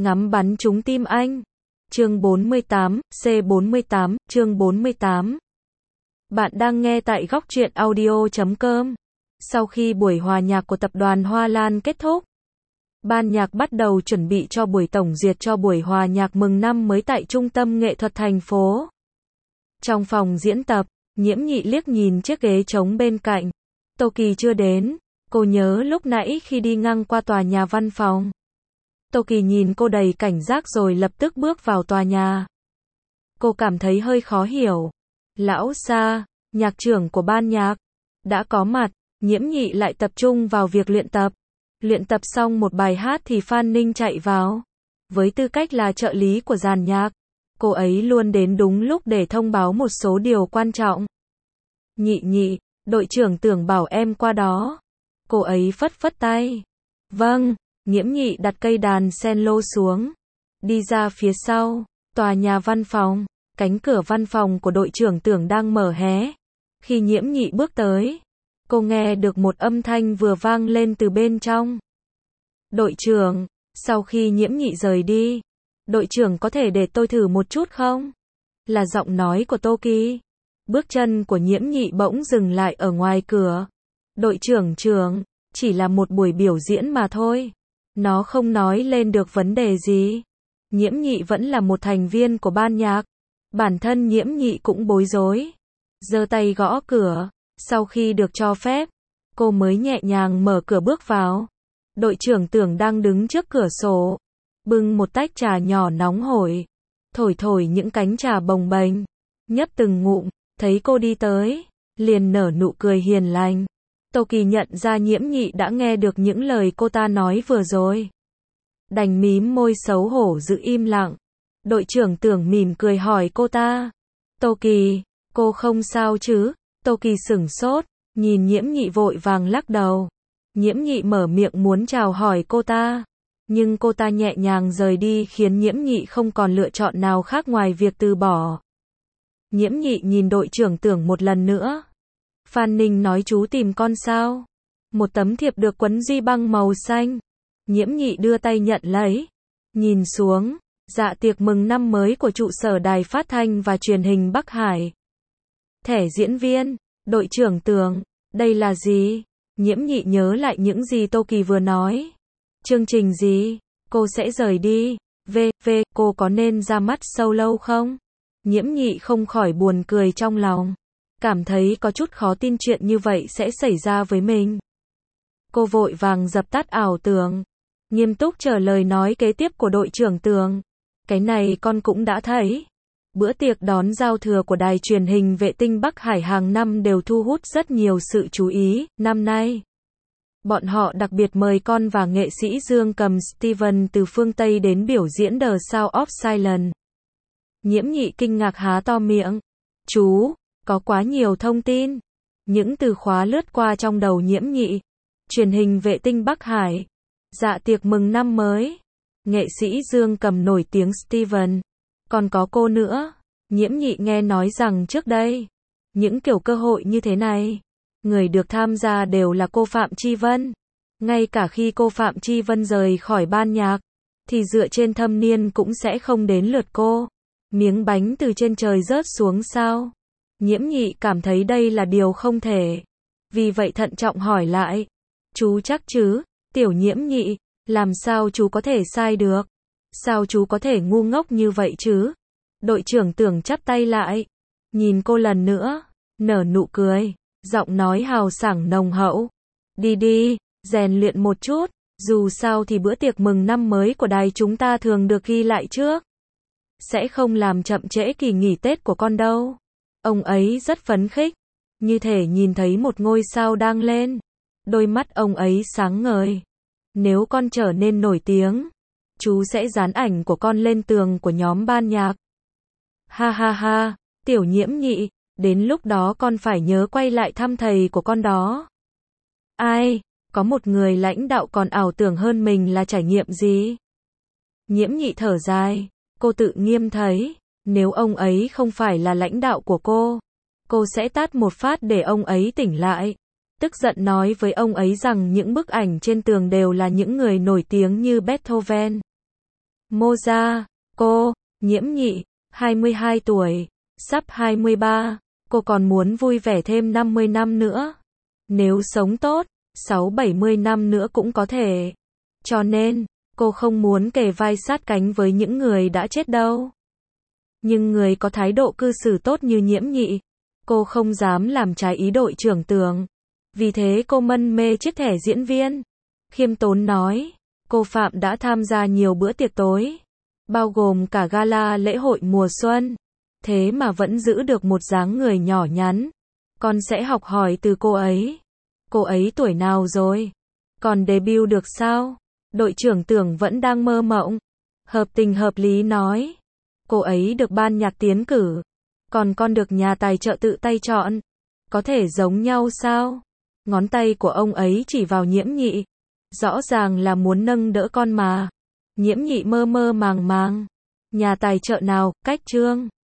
ngắm bắn trúng tim anh. Chương 48, C48, chương 48. Bạn đang nghe tại góc truyện audio.com. Sau khi buổi hòa nhạc của tập đoàn Hoa Lan kết thúc, ban nhạc bắt đầu chuẩn bị cho buổi tổng duyệt cho buổi hòa nhạc mừng năm mới tại Trung tâm Nghệ thuật thành phố. Trong phòng diễn tập, Nhiễm Nhị liếc nhìn chiếc ghế trống bên cạnh. Tô Kỳ chưa đến. Cô nhớ lúc nãy khi đi ngang qua tòa nhà văn phòng. Tô Kỳ nhìn cô đầy cảnh giác rồi lập tức bước vào tòa nhà. Cô cảm thấy hơi khó hiểu. Lão Sa, nhạc trưởng của ban nhạc, đã có mặt. Nhiễm Nhị lại tập trung vào việc luyện tập. Luyện tập xong một bài hát thì Phan Ninh chạy vào. Với tư cách là trợ lý của dàn nhạc, cô ấy luôn đến đúng lúc để thông báo một số điều quan trọng. Nhị, đội trưởng Tưởng bảo em qua đó. Cô ấy phất phất tay. Vâng. Nhiễm Nhị đặt cây đàn cello xuống. Đi ra phía sau, tòa nhà văn phòng. Cánh cửa văn phòng của đội trưởng Tưởng đang mở hé. Khi Nhiễm Nhị bước tới, cô nghe được một âm thanh vừa vang lên từ bên trong. Đội trưởng, sau khi Nhiễm Nhị rời đi, đội trưởng có thể để tôi thử một chút không? Là giọng nói của Tô Kỳ. Bước chân của Nhiễm Nhị bỗng dừng lại ở ngoài cửa. Đội trưởng, chỉ là một buổi biểu diễn mà thôi. Nó không nói lên được vấn đề gì. Nhiễm Nhị vẫn là một thành viên của ban nhạc. Bản thân Nhiễm Nhị cũng bối rối. Giơ tay gõ cửa. Sau khi được cho phép, cô mới nhẹ nhàng mở cửa bước vào. Đội trưởng Tưởng đang đứng trước cửa sổ, bưng một tách trà nhỏ nóng hổi, thổi những cánh trà bồng bềnh, nhấp từng ngụm. Thấy cô đi tới, liền nở nụ cười hiền lành. Tô Kỳ nhận ra Nhiễm Nhị đã nghe được những lời cô ta nói vừa rồi. Đành mím môi xấu hổ giữ im lặng. Đội trưởng Tưởng mỉm cười hỏi cô ta. Tô Kỳ, cô không sao chứ? Tô Kỳ sửng sốt, nhìn Nhiễm Nhị vội vàng lắc đầu. Nhiễm Nhị mở miệng muốn chào hỏi cô ta, nhưng cô ta nhẹ nhàng rời đi khiến Nhiễm Nhị không còn lựa chọn nào khác ngoài việc từ bỏ. Nhiễm Nhị nhìn đội trưởng Tưởng một lần nữa. Phan Ninh nói chú tìm con sao? Một tấm thiệp được quấn duy băng màu xanh. Nhiễm Nhị đưa tay nhận lấy. Nhìn xuống, dạ tiệc mừng năm mới của trụ sở đài phát thanh và truyền hình Bắc Hải. Thẻ diễn viên, đội trưởng Tưởng, đây là gì? Nhiễm Nhị nhớ lại những gì Tô Kỳ vừa nói. Chương trình gì? Cô sẽ rời đi. Cô có nên ra mắt solo không? Nhiễm Nhị không khỏi buồn cười trong lòng. Cảm thấy có chút khó tin chuyện như vậy sẽ xảy ra với mình. Cô vội vàng dập tắt ảo tưởng. Nghiêm túc trả lời nói kế tiếp của đội trưởng Tưởng. Cái này con cũng đã thấy. Bữa tiệc đón giao thừa của đài truyền hình vệ tinh Bắc Hải hàng năm đều thu hút rất nhiều sự chú ý. Năm nay, bọn họ đặc biệt mời con và nghệ sĩ dương cầm Steven từ phương Tây đến biểu diễn The Sound of Silence. Nhiễm Nhị kinh ngạc há to miệng. Chú, có quá nhiều thông tin. Những từ khóa lướt qua trong đầu Nhiễm Nhị. Truyền hình vệ tinh Bắc Hải. Dạ tiệc mừng năm mới. Nghệ sĩ dương cầm nổi tiếng Steven. Còn có cô nữa. Nhiễm Nhị nghe nói rằng trước đây, những kiểu cơ hội như thế này, người được tham gia đều là cô Phạm Chi Vân. Ngay cả khi cô Phạm Chi Vân rời khỏi ban nhạc, thì dựa trên thâm niên cũng sẽ không đến lượt cô. Miếng bánh từ trên trời rớt xuống sao? Nhiễm Nhị cảm thấy đây là điều không thể. Vì vậy thận trọng hỏi lại. Chú chắc chứ? Tiểu Nhiễm Nhị, làm sao chú có thể sai được? Sao chú có thể ngu ngốc như vậy chứ? Đội trưởng Tưởng chắp tay lại, nhìn cô lần nữa, nở nụ cười, giọng nói hào sảng nồng hậu. Đi, rèn luyện một chút, dù sao thì bữa tiệc mừng năm mới của đài chúng ta thường được ghi lại trước. Sẽ không làm chậm trễ kỳ nghỉ Tết của con đâu. Ông ấy rất phấn khích, như thể nhìn thấy một ngôi sao đang lên. Đôi mắt ông ấy sáng ngời. Nếu con trở nên nổi tiếng, chú sẽ dán ảnh của con lên tường của nhóm ban nhạc. Ha, Tiểu Nhiễm Nhị, đến lúc đó con phải nhớ quay lại thăm thầy của con đó. Ai, có một người lãnh đạo còn ảo tưởng hơn mình là trải nghiệm gì? Nhiễm Nhị thở dài, cô tự nghiêm thấy, nếu ông ấy không phải là lãnh đạo của cô sẽ tát một phát để ông ấy tỉnh lại. Tức giận nói với ông ấy rằng những bức ảnh trên tường đều là những người nổi tiếng như Beethoven, Mô gia, cô, Nhiễm Nhị, 22 tuổi, sắp 23, cô còn muốn vui vẻ thêm 50 năm nữa. Nếu sống tốt, 6-70 năm nữa cũng có thể. Cho nên, cô không muốn kề vai sát cánh với những người đã chết đâu. Nhưng người có thái độ cư xử tốt như Nhiễm Nhị, cô không dám làm trái ý đội trưởng Tưởng. Vì thế cô mân mê chiếc thẻ diễn viên. Khiêm tốn nói, cô Phạm đã tham gia nhiều bữa tiệc tối, bao gồm cả gala lễ hội mùa xuân. Thế mà vẫn giữ được một dáng người nhỏ nhắn. Con sẽ học hỏi từ cô ấy. Cô ấy tuổi nào rồi? Còn debut được sao? Đội trưởng Tưởng vẫn đang mơ mộng. Hợp tình hợp lý nói. Cô ấy được ban nhạc tiến cử. Còn con được nhà tài trợ tự tay chọn. Có thể giống nhau sao? Ngón tay của ông ấy chỉ vào Nhiễm Nhị. Rõ ràng là muốn nâng đỡ con mà. Nhiễm Nhị mơ mơ màng màng. Nhà tài trợ nào, cách Trương?